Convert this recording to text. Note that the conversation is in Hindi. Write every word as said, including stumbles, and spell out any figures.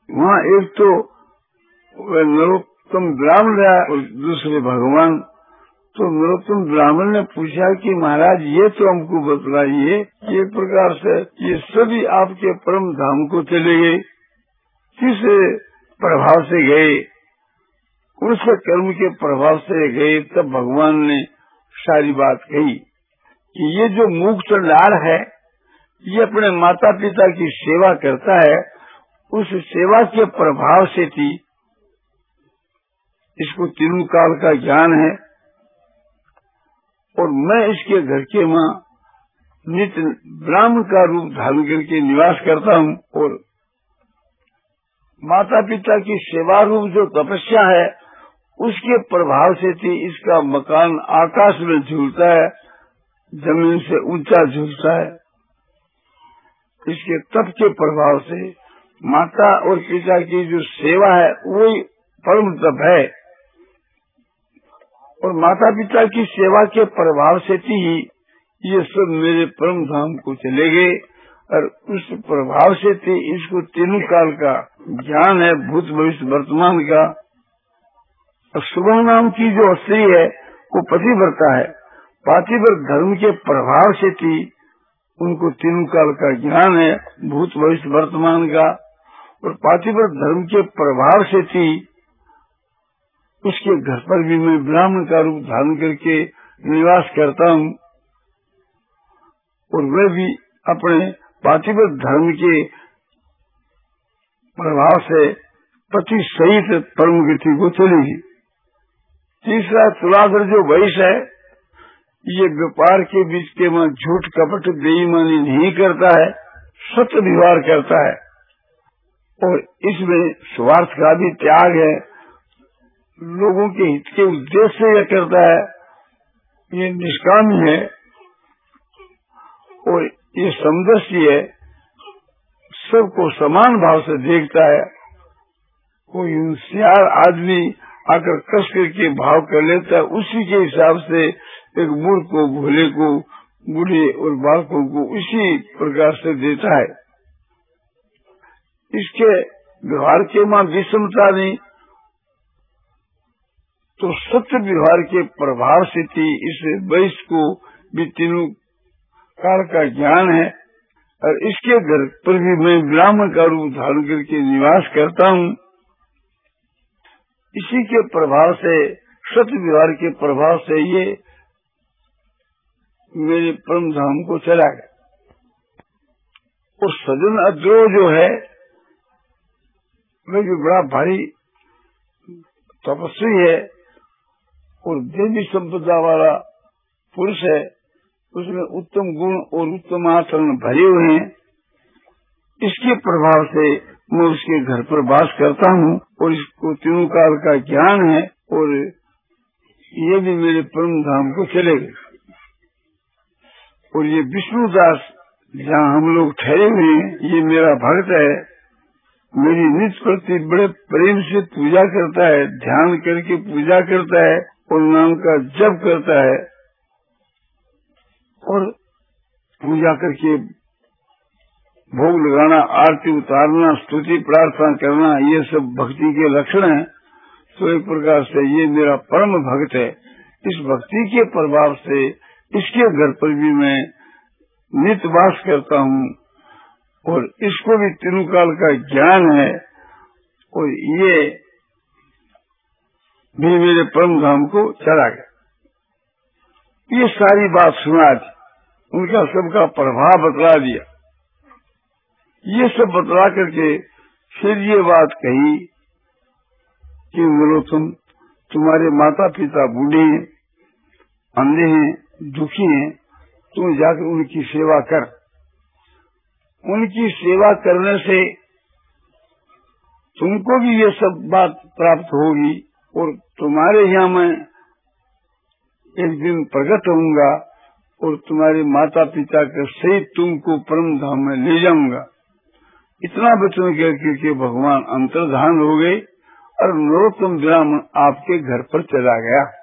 वहाँ एक तो नरोत्तम ब्राह्मण है और दूसरे भगवान। तो नरोत्तम ब्राह्मण ने पूछा कि महाराज ये तो हमको बतलाइए, एक प्रकार से ये सभी आपके परम धाम को चले गए, किस प्रभाव से गए? उनसे कर्म के प्रभाव से गए। तब भगवान ने सारी बात कही कि ये जो मूक चंडाल है, ये अपने माता पिता की सेवा करता है, उस सेवा के प्रभाव से थी, इसको तीनों काल का ज्ञान है। और मैं इसके घर के माँ नित्य ब्राह्मण का रूप धारण करके निवास करता हूँ, और माता पिता की सेवा रूप जो तपस्या है उसके प्रभाव से थी इसका मकान आकाश में झूलता है, जमीन से ऊंचा झूलता है। इसके तप के प्रभाव से माता और पिता की जो सेवा है वही परम तप है, और माता पिता की सेवा के प्रभाव से ही ये सब मेरे परम धाम को चले गए। और उस प्रभाव से थी इसको तीनों काल का ज्ञान है, भूत भविष्य वर्तमान का। और सुबह नाम की जो स्त्री है वो पतिव्रता है, पातिव्रत धर्म के प्रभाव से थी उनको तीनों काल का ज्ञान है, भूत भविष्य वर्तमान का। और पातिव्रत धर्म के प्रभाव से थी उसके घर पर भी मैं ब्राह्मण का रूप धारण करके निवास करता हूँ, और वह भी अपने पातिव्रत धर्म के प्रभाव से पति सहित परम गति को चलेगी। तीसरा तुलाधर जो वैश्य है, ये व्यापार के बीच के में झूठ कपट बेईमानी नहीं करता है, सत्य व्यवहार करता है, और इसमें स्वार्थ का भी त्याग है, लोगों के हित के उद्देश्य से यह करता है, ये निष्काम है और ये समदर्शी है, सबको समान भाव से देखता है। कोई होशियार आदमी आकर कस करके भाव कर लेता है, उसी के हिसाब से एक मूर्ख को, भोले को, बूढ़े और बालकों को उसी प्रकार से देता है। इसके व्यवहार के मां विषमता नहीं, तो सत्य व्यवहार के प्रभाव से थी इस वैश्य को भी तीनों काल का ज्ञान है। और इसके घर पर भी मैं ब्राह्मण का रूप धारण करके निवास करता हूँ। इसी के प्रभाव से, सत्य व्यवहार के प्रभाव से ये मेरे परम धाम को चला गया। और सजन अद्रोह जो है वह भी बड़ा भारी तपस्वी है और देवी संपदा वाला पुरुष है, उसमें उत्तम गुण और उत्तम आचरण भरे हुए हैं। इसके प्रभाव से मैं उसके घर पर वास करता हूँ, और इसको तीनों काल का ज्ञान है, और ये भी मेरे परम धाम को चले गए। और ये विष्णुदास जहाँ हम लोग ठहरे हुए हैं, ये मेरा भक्त है, मेरी नित्य प्रति बड़े प्रेम से पूजा करता है, ध्यान करके पूजा करता है और नाम का जप करता है, और पूजा करके भोग लगाना, आरती उतारना, स्तुति प्रार्थना करना, ये सब भक्ति के लक्षण हैं। तो एक प्रकार से ये मेरा परम भक्त है। इस भक्ति के प्रभाव से इसके घर पर भी मैं नित्य वास करता हूँ, और इसको भी तीनों काल का ज्ञान है, और ये भी मेरे परम धाम को चला गया। ये सारी बात सुना दी, उनका सबका प्रभाव बतला दिया। ये सब बतला करके फिर ये बात कही कि बोलो तुम तुम्हारे माता पिता बूढ़े हैं, अंधे हैं, दुखी हैं, तुम जाकर उनकी सेवा कर। उनकी सेवा करने से तुमको भी ये सब बात प्राप्त होगी, और तुम्हारे यहाँ मैं एक दिन प्रकट होऊंगा और तुम्हारे माता पिता के सहित तुमको परम धाम में ले जाऊंगा। इतना वचन कहकर के भगवान अंतर्धान हो गए और नरोत्तम ब्राह्मण आपके घर पर चला गया।